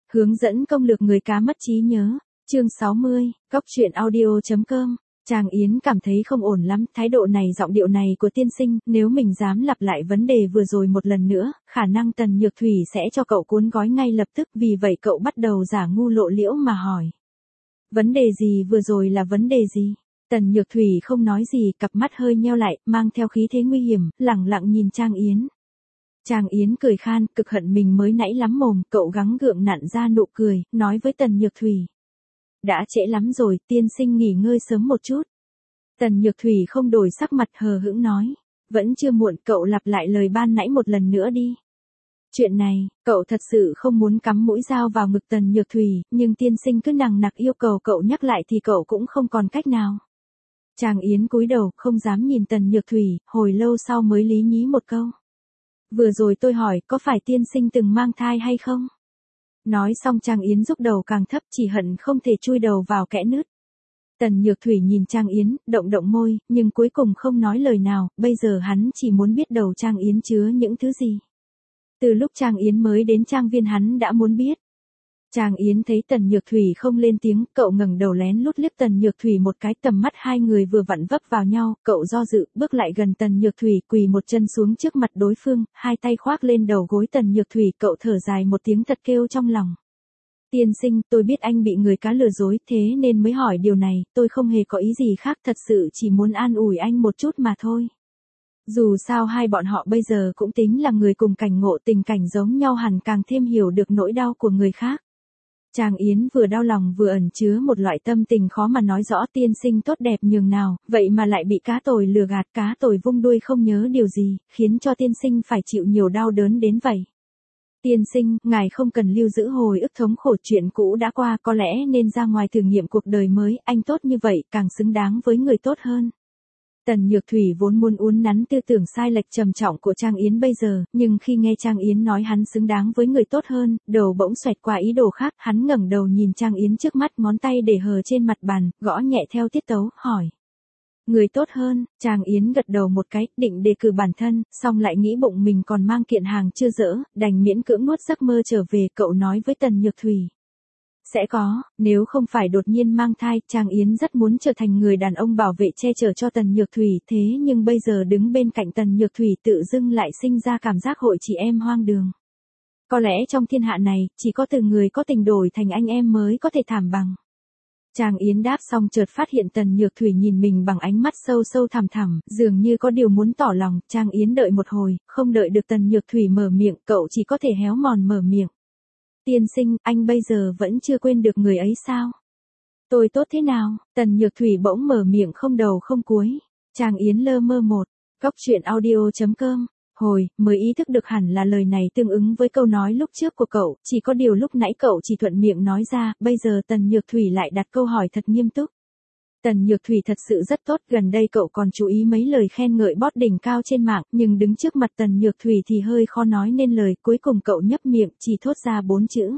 Hướng dẫn công lược người cá mất trí nhớ. Chương 60, Cóc truyện audio.com. Trang Yến cảm thấy không ổn lắm, thái độ này giọng điệu này của tiên sinh, nếu mình dám lặp lại vấn đề vừa rồi một lần nữa, khả năng Tần Nhược Thủy sẽ cho cậu cuốn gói ngay lập tức, vì vậy cậu bắt đầu giả ngu lộ liễu mà hỏi. Vấn đề gì, vừa rồi là vấn đề gì? Tần Nhược Thủy không nói gì, cặp mắt hơi nheo lại, mang theo khí thế nguy hiểm, lẳng lặng nhìn Trang Yến. Trang Yến cười khan, cực hận mình mới nãy lắm mồm, cậu gắng gượng nặn ra nụ cười, nói với Tần Nhược Thủy. Đã trễ lắm rồi, tiên sinh nghỉ ngơi sớm một chút. Tần Nhược Thủy không đổi sắc mặt, hờ hững nói. Vẫn chưa muộn, cậu lặp lại lời ban nãy một lần nữa đi. Chuyện này, cậu thật sự không muốn cắm mũi dao vào ngực Tần Nhược Thủy, nhưng tiên sinh cứ nằng nặc yêu cầu cậu nhắc lại thì cậu cũng không còn cách nào. Trang Yến cúi đầu, không dám nhìn Tần Nhược Thủy, hồi lâu sau mới lý nhí một câu. Vừa rồi tôi hỏi, có phải tiên sinh từng mang thai hay không? Nói xong Trang Yến rúc đầu càng thấp, chỉ hận không thể chui đầu vào kẽ nứt. Tần Nhược Thủy nhìn Trang Yến, động động môi, nhưng cuối cùng không nói lời nào, bây giờ hắn chỉ muốn biết đầu Trang Yến chứa những thứ gì. Từ lúc Trang Yến mới đến trang viên hắn đã muốn biết. Trang Yến thấy Tần Nhược Thủy không lên tiếng, cậu ngẩng đầu lén lút liếc Tần Nhược Thủy một cái, tầm mắt hai người vừa vặn vấp vào nhau, cậu do dự, bước lại gần Tần Nhược Thủy, quỳ một chân xuống trước mặt đối phương, hai tay khoác lên đầu gối Tần Nhược Thủy, cậu thở dài một tiếng thật kêu trong lòng. Tiên sinh, tôi biết anh bị người cá lừa dối, thế nên mới hỏi điều này, tôi không hề có ý gì khác, thật sự chỉ muốn an ủi anh một chút mà thôi. Dù sao hai bọn họ bây giờ cũng tính là người cùng cảnh ngộ, tình cảnh giống nhau hẳn càng thêm hiểu được nỗi đau của người khác. Trang Yến vừa đau lòng vừa ẩn chứa một loại tâm tình khó mà nói rõ, tiên sinh tốt đẹp nhường nào, vậy mà lại bị cá tồi lừa gạt, cá tồi vung đuôi không nhớ điều gì, khiến cho tiên sinh phải chịu nhiều đau đớn đến vậy. Tiên sinh, ngài không cần lưu giữ hồi ức thống khổ, chuyện cũ đã qua, có lẽ nên ra ngoài thử nghiệm cuộc đời mới, anh tốt như vậy, càng xứng đáng với người tốt hơn. Tần Nhược Thủy vốn muốn uốn nắn tư tưởng sai lệch trầm trọng của Trang Yến bây giờ, nhưng khi nghe Trang Yến nói hắn xứng đáng với người tốt hơn, đầu bỗng xoẹt qua ý đồ khác, hắn ngẩng đầu nhìn Trang Yến trước mắt, ngón tay để hờ trên mặt bàn, gõ nhẹ theo tiết tấu, hỏi. Người tốt hơn, Trang Yến gật đầu một cái, định đề cử bản thân, xong lại nghĩ bụng mình còn mang kiện hàng chưa dỡ, đành miễn cưỡng nuốt giấc mơ trở về, cậu nói với Tần Nhược Thủy. Sẽ có, nếu không phải đột nhiên mang thai, Trang Yến rất muốn trở thành người đàn ông bảo vệ che chở cho Tần Nhược Thủy, thế nhưng bây giờ đứng bên cạnh Tần Nhược Thủy tự dưng lại sinh ra cảm giác hội chị em hoang đường. Có lẽ trong thiên hạ này, chỉ có từng người có tình đổi thành anh em mới có thể thảm bằng. Trang Yến đáp xong chợt phát hiện Tần Nhược Thủy nhìn mình bằng ánh mắt sâu sâu thẳm thẳm, dường như có điều muốn tỏ lòng. Trang Yến đợi một hồi, không đợi được Tần Nhược Thủy mở miệng, cậu chỉ có thể héo mòn mở miệng. Tiên sinh, anh bây giờ vẫn chưa quên được người ấy sao? Tôi tốt thế nào? Tần Nhược Thủy bỗng mở miệng không đầu không cuối. Trang Yến lơ mơ một. Cóc truyện audio.com. Hồi, mới ý thức được hẳn là lời này tương ứng với câu nói lúc trước của cậu, chỉ có điều lúc nãy cậu chỉ thuận miệng nói ra, bây giờ Tần Nhược Thủy lại đặt câu hỏi thật nghiêm túc. Tần Nhược Thủy thật sự rất tốt, gần đây cậu còn chú ý mấy lời khen ngợi bót đỉnh cao trên mạng, nhưng đứng trước mặt Tần Nhược Thủy thì hơi khó nói nên lời, cuối cùng cậu nhấp miệng, chỉ thốt ra 4 chữ.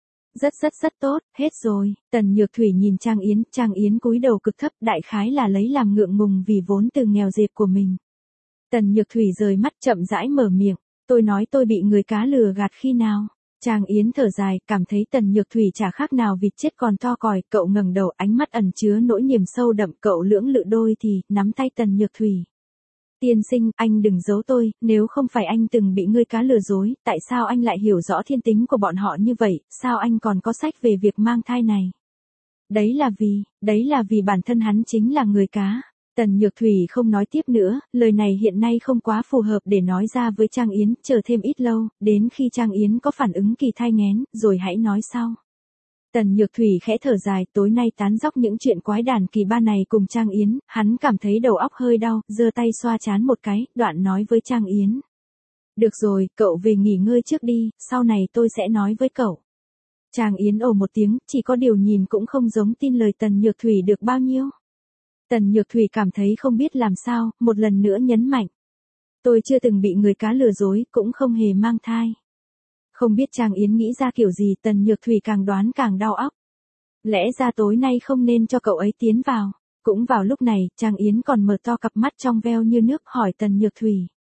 Rất tốt, hết rồi. Tần Nhược Thủy nhìn Trang Yến cúi đầu cực thấp, đại khái là lấy làm ngượng ngùng vì vốn từ nghèo dệt của mình. Tần Nhược Thủy rời mắt chậm rãi mở miệng, tôi nói tôi bị người cá lừa gạt khi nào? Trang Yến thở dài, cảm thấy Tần Nhược Thủy chả khác nào vịt chết còn to còi, cậu ngẩng đầu, ánh mắt ẩn chứa nỗi niềm sâu đậm, cậu lưỡng lự đôi thì, nắm tay Tần Nhược Thủy. Tiên sinh, anh đừng giấu tôi, nếu không phải anh từng bị người cá lừa dối, tại sao anh lại hiểu rõ thiên tính của bọn họ như vậy, sao anh còn có sách về việc mang thai này? Đấy là vì bản thân hắn chính là người cá. Tần Nhược Thủy không nói tiếp nữa, lời này hiện nay không quá phù hợp để nói ra với Trang Yến, chờ thêm ít lâu, đến khi Trang Yến có phản ứng kỳ thai nghén, rồi hãy nói sau. Tần Nhược Thủy khẽ thở dài, tối nay tán dóc những chuyện quái đản kỳ ba này cùng Trang Yến, hắn cảm thấy đầu óc hơi đau, giơ tay xoa trán một cái, đoạn nói với Trang Yến. Được rồi, cậu về nghỉ ngơi trước đi, sau này tôi sẽ nói với cậu. Trang Yến ồ một tiếng, chỉ có điều nhìn cũng không giống tin lời Tần Nhược Thủy được bao nhiêu. Tần Nhược Thủy cảm thấy không biết làm sao, một lần nữa nhấn mạnh. Tôi chưa từng bị người cá lừa dối, cũng không hề mang thai. Không biết Trang Yến nghĩ ra kiểu gì, Tần Nhược Thủy càng đoán càng đau óc. Lẽ ra tối nay không nên cho cậu ấy tiến vào. Cũng vào lúc này, Trang Yến còn mở to cặp mắt trong veo như nước hỏi Tần Nhược Thủy.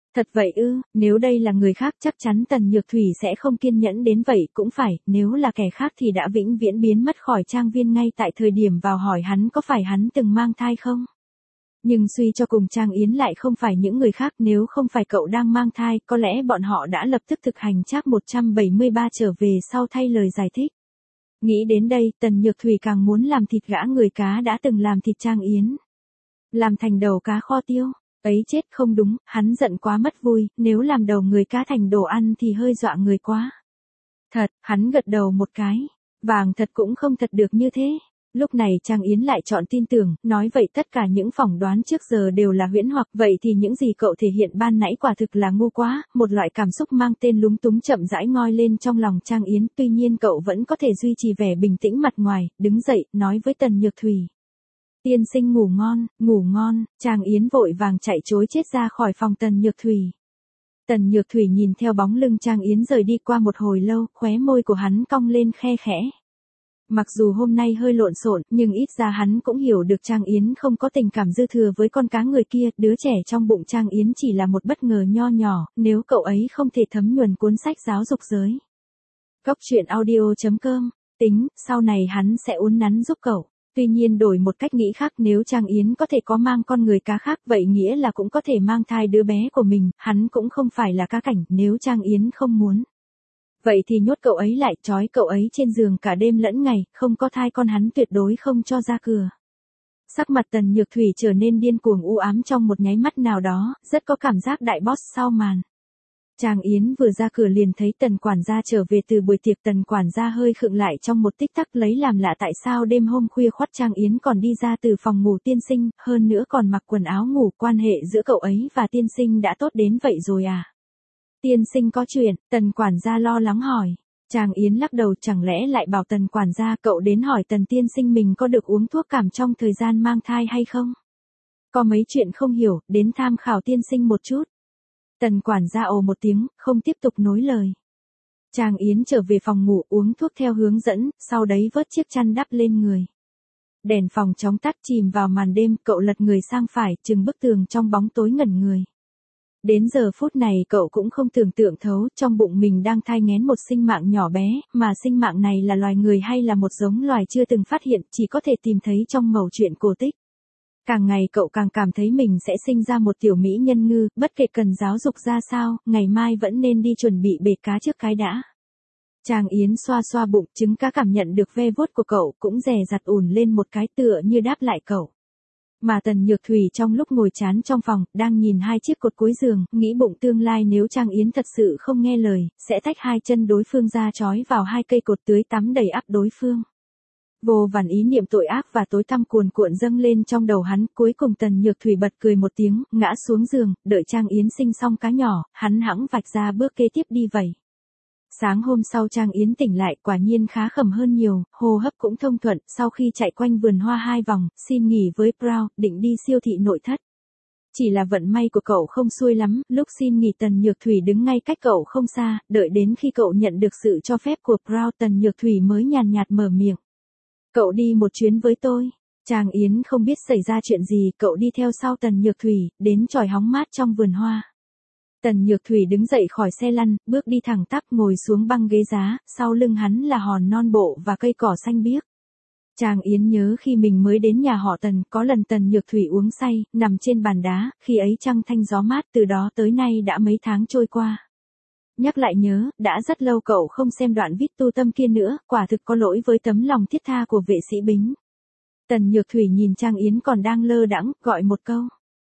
Thật vậy ư, nếu đây là người khác chắc chắn Tần Nhược Thủy sẽ không kiên nhẫn đến vậy, cũng phải, nếu là kẻ khác thì đã vĩnh viễn biến mất khỏi trang viên ngay tại thời điểm vào hỏi hắn có phải hắn từng mang thai không. Nhưng suy cho cùng Trang Yến lại không phải những người khác, nếu không phải cậu đang mang thai, có lẽ bọn họ đã lập tức thực hành trác 173 trở về sau thay lời giải thích. Nghĩ đến đây, Tần Nhược Thủy càng muốn làm thịt gã người cá đã từng làm thịt Trang Yến. Làm thành đầu cá kho tiêu. Ấy chết, không đúng, hắn giận quá mất vui, nếu làm đầu người cá thành đồ ăn thì hơi dọa người quá. Thật, hắn gật đầu một cái. Vàng thật cũng không thật được như thế. Lúc này Trang Yến lại chọn tin tưởng, nói vậy tất cả những phỏng đoán trước giờ đều là huyễn hoặc, vậy thì những gì cậu thể hiện ban nãy quả thực là ngu quá, một loại cảm xúc mang tên lúng túng chậm rãi ngoi lên trong lòng Trang Yến, tuy nhiên cậu vẫn có thể duy trì vẻ bình tĩnh mặt ngoài, đứng dậy, nói với Tần Nhược Thủy. Tiên sinh ngủ ngon, Trang Yến vội vàng chạy trối chết ra khỏi phòng Tần Nhược Thủy. Tần Nhược Thủy nhìn theo bóng lưng Trang Yến rời đi qua một hồi lâu, khóe môi của hắn cong lên khe khẽ. Mặc dù hôm nay hơi lộn xộn, nhưng ít ra hắn cũng hiểu được Trang Yến không có tình cảm dư thừa với con cá người kia, đứa trẻ trong bụng Trang Yến chỉ là một bất ngờ nho nhỏ, nếu cậu ấy không thể thấm nhuần cuốn sách giáo dục giới. Góc truyện audio.com, tính, sau này hắn sẽ uốn nắn giúp cậu. Tuy nhiên đổi một cách nghĩ khác, nếu Trang Yến có thể có mang con người cá khác vậy nghĩa là cũng có thể mang thai đứa bé của mình, hắn cũng không phải là cá cảnh, nếu Trang Yến không muốn. Vậy thì nhốt cậu ấy lại, trói cậu ấy trên giường cả đêm lẫn ngày, không có thai con hắn tuyệt đối không cho ra cửa. Sắc mặt Tần Nhược Thủy trở nên điên cuồng u ám trong một nháy mắt nào đó, rất có cảm giác đại boss sau màn. Trang Yến vừa ra cửa liền thấy Tần quản gia trở về từ buổi tiệc. Tần quản gia hơi khựng lại trong một tích tắc, lấy làm lạ tại sao đêm hôm khuya khoắt Trang Yến còn đi ra từ phòng ngủ tiên sinh, hơn nữa còn mặc quần áo ngủ, quan hệ giữa cậu ấy và tiên sinh đã tốt đến vậy rồi à? Tiên sinh có chuyện, Tần quản gia lo lắng hỏi. Trang Yến lắc đầu, chẳng lẽ lại bảo Tần quản gia cậu đến hỏi Tần tiên sinh mình có được uống thuốc cảm trong thời gian mang thai hay không? Có mấy chuyện không hiểu, đến tham khảo tiên sinh một chút. Tần quản gia ồ một tiếng, không tiếp tục nối lời. Trang Yến trở về phòng ngủ uống thuốc theo hướng dẫn, sau đấy vớt chiếc chăn đắp lên người. Đèn phòng chóng tắt, chìm vào màn đêm, cậu lật người sang phải, chừng bức tường trong bóng tối ngẩn người. Đến giờ phút này cậu cũng không tưởng tượng thấu, trong bụng mình đang thai nghén một sinh mạng nhỏ bé, mà sinh mạng này là loài người hay là một giống loài chưa từng phát hiện, chỉ có thể tìm thấy trong mẩu chuyện cổ tích. Càng ngày cậu càng cảm thấy mình sẽ sinh ra một tiểu mỹ nhân ngư, bất kể cần giáo dục ra sao, ngày mai vẫn nên đi chuẩn bị bể cá trước cái đã. Trang Yến xoa xoa bụng, trứng cá cảm nhận được ve vuốt của cậu cũng dè dặt ùn lên một cái tựa như đáp lại cậu. Mà Tần Nhược Thủy trong lúc ngồi chán trong phòng, đang nhìn hai chiếc cột cuối giường, nghĩ bụng tương lai nếu Trang Yến thật sự không nghe lời, sẽ tách hai chân đối phương ra trói vào hai cây cột tưới tắm đầy ắp đối phương. Vô vàn ý niệm tội ác và tối tăm cuồn cuộn dâng lên trong đầu hắn, cuối cùng Tần Nhược Thủy bật cười một tiếng, ngã xuống giường, đợi Trang Yến sinh xong cá nhỏ, hắn hẵng vạch ra bước kế tiếp đi vậy. Sáng hôm sau Trang Yến tỉnh lại, quả nhiên khá khẩm hơn nhiều, hô hấp cũng thông thuận, sau khi chạy quanh vườn hoa 2 vòng, xin nghỉ với Brown, định đi siêu thị nội thất. Chỉ là vận may của cậu không xuôi lắm, lúc xin nghỉ Tần Nhược Thủy đứng ngay cách cậu không xa, đợi đến khi cậu nhận được sự cho phép của Brown, Tần Nhược Thủy mới nhàn nhạt mở miệng. Cậu đi một chuyến với tôi. Trang Yến không biết xảy ra chuyện gì, cậu đi theo sau Tần Nhược Thủy, đến chòi hóng mát trong vườn hoa. Tần Nhược Thủy đứng dậy khỏi xe lăn, bước đi thẳng tắp ngồi xuống băng ghế giá, sau lưng hắn là hòn non bộ và cây cỏ xanh biếc. Trang Yến nhớ khi mình mới đến nhà họ Tần, có lần Tần Nhược Thủy uống say, nằm trên bàn đá, khi ấy trăng thanh gió mát, từ đó tới nay đã mấy tháng trôi qua. Nhắc lại nhớ, đã rất lâu cậu không xem đoạn viết tu tâm kia nữa, quả thực có lỗi với tấm lòng thiết tha của vệ sĩ Bính. Tần Nhược Thủy nhìn Trang Yến còn đang lơ đãng, gọi một câu.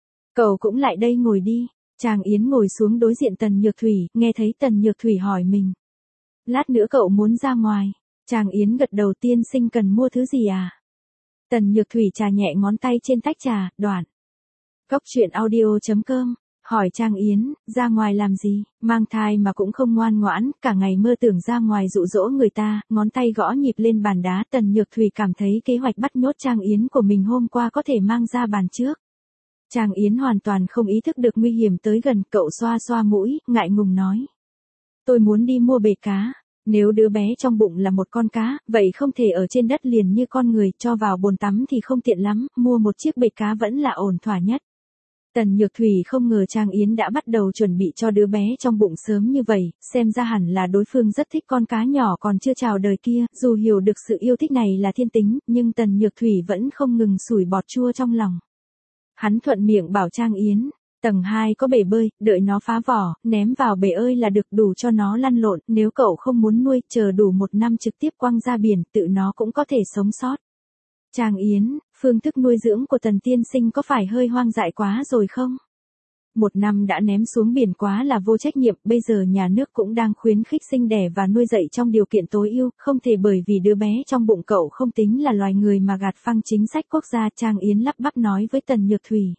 Cậu cũng lại đây ngồi đi. Trang Yến ngồi xuống đối diện Tần Nhược Thủy, nghe thấy Tần Nhược Thủy hỏi mình. Lát nữa cậu muốn ra ngoài. Trang Yến gật đầu, tiên sinh cần mua thứ gì à? Tần Nhược Thủy chà nhẹ ngón tay trên tách trà, đoạn. Góc truyện audio.com, hỏi Trang Yến, ra ngoài làm gì, mang thai mà cũng không ngoan ngoãn, cả ngày mơ tưởng ra ngoài dụ dỗ người ta, ngón tay gõ nhịp lên bàn đá. Tần Nhược Thủy cảm thấy kế hoạch bắt nhốt Trang Yến của mình hôm qua có thể mang ra bàn trước. Trang Yến hoàn toàn không ý thức được nguy hiểm tới gần, cậu xoa xoa mũi, ngại ngùng nói. Tôi muốn đi mua bể cá, nếu đứa bé trong bụng là một con cá, vậy không thể ở trên đất liền như con người, cho vào bồn tắm thì không tiện lắm, mua một chiếc bể cá vẫn là ổn thỏa nhất. Tần Nhược Thủy không ngờ Trang Yến đã bắt đầu chuẩn bị cho đứa bé trong bụng sớm như vậy, xem ra hẳn là đối phương rất thích con cá nhỏ còn chưa chào đời kia, dù hiểu được sự yêu thích này là thiên tính, nhưng Tần Nhược Thủy vẫn không ngừng sủi bọt chua trong lòng. Hắn thuận miệng bảo Trang Yến, tầng 2 có bể bơi, đợi nó phá vỏ, ném vào bể ơi là được, đủ cho nó lăn lộn, nếu cậu không muốn nuôi, chờ đủ 1 năm trực tiếp quăng ra biển, tự nó cũng có thể sống sót. Trang Yến, phương thức nuôi dưỡng của Tần tiên sinh có phải hơi hoang dại quá rồi không? 1 năm đã ném xuống biển quá là vô trách nhiệm, bây giờ nhà nước cũng đang khuyến khích sinh đẻ và nuôi dạy trong điều kiện tối ưu, không thể bởi vì đứa bé trong bụng cậu không tính là loài người mà gạt phăng chính sách quốc gia. Trang Yến lắp bắp nói với Tần Nhược Thủy.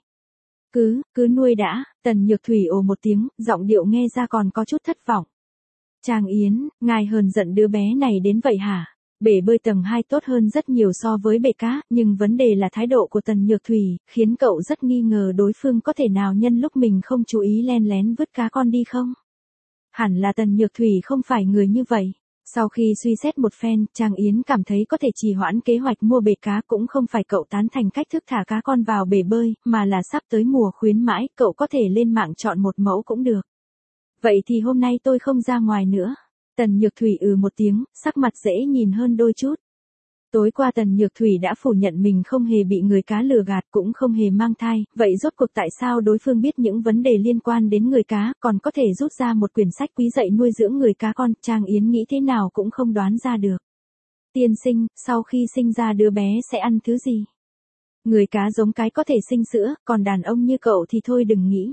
Cứ nuôi đã, Tần Nhược Thủy ồ một tiếng, giọng điệu nghe ra còn có chút thất vọng. Trang Yến, ngài hờn giận đứa bé này đến vậy hả? Bể bơi tầng 2 tốt hơn rất nhiều so với bể cá, nhưng vấn đề là thái độ của Tần Nhược Thủy, khiến cậu rất nghi ngờ đối phương có thể nào nhân lúc mình không chú ý len lén vứt cá con đi không? Hẳn là Tần Nhược Thủy không phải người như vậy. Sau khi suy xét một phen, Trang Yến cảm thấy có thể trì hoãn kế hoạch mua bể cá, cũng không phải cậu tán thành cách thức thả cá con vào bể bơi, mà là sắp tới mùa khuyến mãi, cậu có thể lên mạng chọn một mẫu cũng được. Vậy thì hôm nay tôi không ra ngoài nữa. Tần Nhược Thủy một tiếng, sắc mặt dễ nhìn hơn đôi chút. Tối qua Tần Nhược Thủy đã phủ nhận mình không hề bị người cá lừa gạt, cũng không hề mang thai, vậy rốt cuộc tại sao đối phương biết những vấn đề liên quan đến người cá, còn có thể rút ra một quyển sách quý dạy nuôi dưỡng người cá con? Trang Yến nghĩ thế nào cũng không đoán ra được. Tiên sinh, sau khi sinh ra đứa bé sẽ ăn thứ gì? Người cá giống cái có thể sinh sữa, còn đàn ông như cậu thì thôi đừng nghĩ.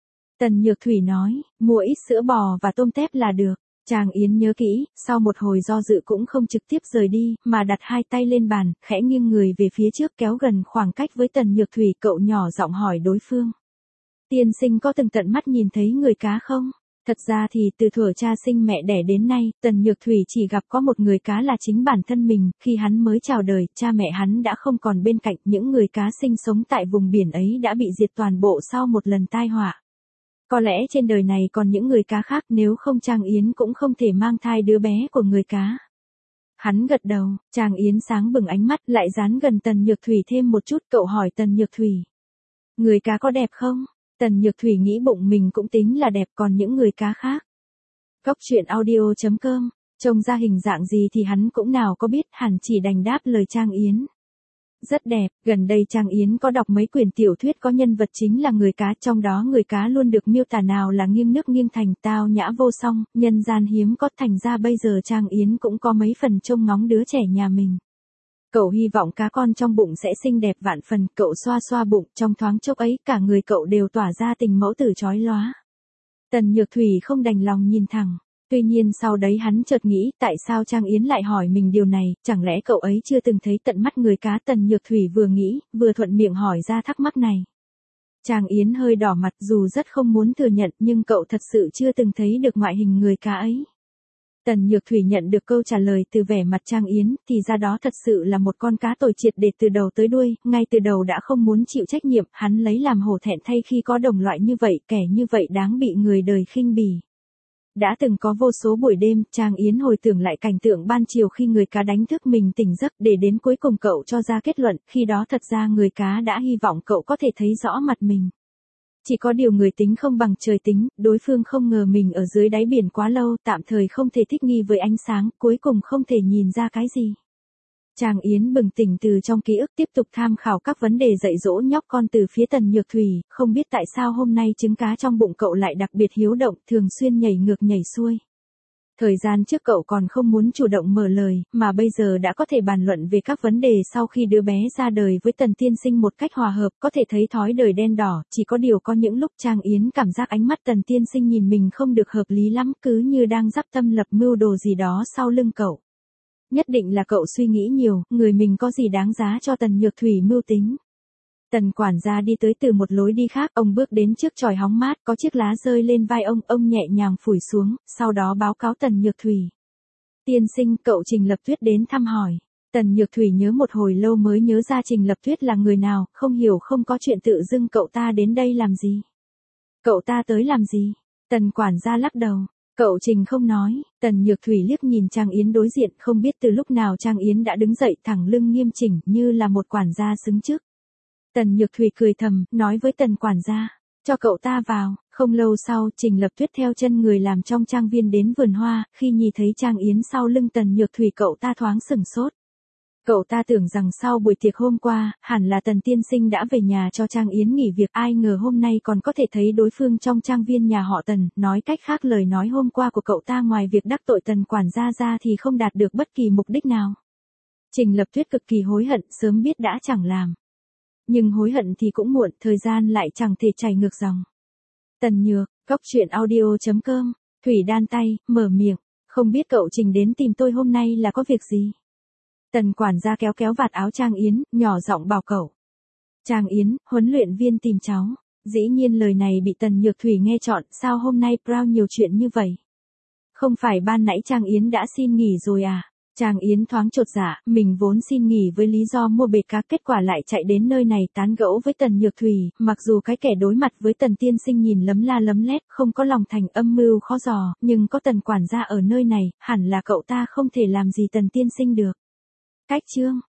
Tần Nhược Thủy nói, mua ít sữa bò và tôm tép là được. Trang Yến nhớ kỹ, sau một hồi do dự cũng không trực tiếp rời đi, mà đặt 2 tay lên bàn, khẽ nghiêng người về phía trước kéo gần khoảng cách với Tần Nhược Thủy, cậu nhỏ giọng hỏi đối phương. Tiên sinh có từng tận mắt nhìn thấy người cá không? Thật ra thì từ thuở cha sinh mẹ đẻ đến nay, Tần Nhược Thủy chỉ gặp có một người cá là chính bản thân mình, khi hắn mới chào đời, cha mẹ hắn đã không còn bên cạnh, những người cá sinh sống tại vùng biển ấy đã bị diệt toàn bộ sau một lần tai họa. Có lẽ trên đời này còn những người cá khác, nếu không Trang Yến cũng không thể mang thai đứa bé của người cá. Hắn gật đầu, Trang Yến sáng bừng ánh mắt, lại dán gần Tần Nhược Thủy thêm một chút, cậu hỏi Tần Nhược Thủy. Người cá có đẹp không? Tần Nhược Thủy nghĩ bụng mình cũng tính là đẹp, còn những người cá khác. Góc truyện audio.com, trông ra hình dạng gì thì hắn cũng nào có biết, hẳn chỉ đành đáp lời Trang Yến. Rất đẹp, gần đây Trang Yến có đọc mấy quyển tiểu thuyết có nhân vật chính là người cá, trong đó người cá luôn được miêu tả nào là nghiêng nước nghiêng thành, tao nhã vô song, nhân gian hiếm có, thành ra bây giờ Trang Yến cũng có mấy phần trông ngóng đứa trẻ nhà mình. Cậu hy vọng cá con trong bụng sẽ xinh đẹp vạn phần, cậu xoa xoa bụng, trong thoáng chốc ấy cả người cậu đều tỏa ra tình mẫu tử chói lóa. Tần Nhược Thủy không đành lòng nhìn thẳng. Tuy nhiên sau đấy hắn chợt nghĩ, tại sao Trang Yến lại hỏi mình điều này, chẳng lẽ cậu ấy chưa từng thấy tận mắt người cá? Tần Nhược Thủy vừa nghĩ, vừa thuận miệng hỏi ra thắc mắc này. Trang Yến hơi đỏ mặt, dù rất không muốn thừa nhận, nhưng cậu thật sự chưa từng thấy được ngoại hình người cá ấy. Tần Nhược Thủy nhận được câu trả lời từ vẻ mặt Trang Yến, thì ra đó thật sự là một con cá tồi triệt để từ đầu tới đuôi, ngay từ đầu đã không muốn chịu trách nhiệm, hắn lấy làm hổ thẹn thay khi có đồng loại như vậy, kẻ như vậy đáng bị người đời khinh bỉ. Đã từng có vô số buổi đêm, Trang Yến hồi tưởng lại cảnh tượng ban chiều khi người cá đánh thức mình tỉnh giấc, để đến cuối cùng cậu cho ra kết luận, khi đó thật ra người cá đã hy vọng cậu có thể thấy rõ mặt mình. Chỉ có điều người tính không bằng trời tính, đối phương không ngờ mình ở dưới đáy biển quá lâu, tạm thời không thể thích nghi với ánh sáng, cuối cùng không thể nhìn ra cái gì. Trang Yến bừng tỉnh từ trong ký ức, tiếp tục tham khảo các vấn đề dạy dỗ nhóc con từ phía Tần Nhược Thủy, không biết tại sao hôm nay trứng cá trong bụng cậu lại đặc biệt hiếu động, thường xuyên nhảy ngược nhảy xuôi. Thời gian trước cậu còn không muốn chủ động mở lời, mà bây giờ đã có thể bàn luận về các vấn đề sau khi đứa bé ra đời với Tần tiên sinh một cách hòa hợp, có thể thấy thói đời đen đỏ, chỉ có điều có những lúc Trang Yến cảm giác ánh mắt Tần tiên sinh nhìn mình không được hợp lý lắm, cứ như đang dắp tâm lập mưu đồ gì đó sau lưng cậu. Nhất định là cậu suy nghĩ nhiều, người mình có gì đáng giá cho Tần Nhược Thủy mưu tính. Tần quản gia đi tới từ một lối đi khác, ông bước đến trước chòi hóng mát, có chiếc lá rơi lên vai ông nhẹ nhàng phủi xuống, sau đó báo cáo Tần Nhược Thủy. Tiên sinh, cậu Trình Lập Tuyết đến thăm hỏi. Tần Nhược Thủy nhớ một hồi lâu mới nhớ ra Trình Lập Tuyết là người nào, không hiểu không có chuyện tự dưng cậu ta đến đây làm gì. Cậu ta tới làm gì? Tần quản gia lắc đầu. Cậu Trình không nói. Tần Nhược Thủy liếc nhìn Trang Yến đối diện, không biết từ lúc nào Trang Yến đã đứng dậy thẳng lưng nghiêm chỉnh như là một quản gia xứng chức. Tần Nhược Thủy cười thầm, nói với Tần quản gia, cho cậu ta vào. Không lâu sau, Trình Lập Tuyết theo chân người làm trong trang viên đến vườn hoa, khi nhìn thấy Trang Yến sau lưng Tần Nhược Thủy cậu ta thoáng sửng sốt. Cậu ta tưởng rằng sau buổi tiệc hôm qua, hẳn là Tần tiên sinh đã về nhà cho Trang Yến nghỉ việc, ai ngờ hôm nay còn có thể thấy đối phương trong trang viên nhà họ Tần, nói cách khác lời nói hôm qua của cậu ta ngoài việc đắc tội Tần quản gia ra thì không đạt được bất kỳ mục đích nào. Trình Lập Tuyết cực kỳ hối hận, sớm biết đã chẳng làm. Nhưng hối hận thì cũng muộn, thời gian lại chẳng thể chảy ngược dòng. Tần Nhược, cóc truyện audio.com, Thủy đan tay, mở miệng, không biết cậu Trình đến tìm tôi hôm nay là có việc gì? Tần quản gia kéo kéo vạt áo Trang Yến, nhỏ giọng bảo cậu. Trang Yến, huấn luyện viên tìm cháu. Dĩ nhiên lời này bị Tần Nhược Thủy nghe trọn, sao hôm nay Brown nhiều chuyện như vậy? Không phải ban nãy Trang Yến đã xin nghỉ rồi à? Trang Yến thoáng chột dạ, mình vốn xin nghỉ với lý do mua bệt cá, kết quả lại chạy đến nơi này tán gẫu với Tần Nhược Thủy, mặc dù cái kẻ đối mặt với Tần tiên sinh nhìn lấm la lấm lét, không có lòng thành, âm mưu khó dò, nhưng có Tần quản gia ở nơi này, hẳn là cậu ta không thể làm gì Tần tiên sinh được. Cách chương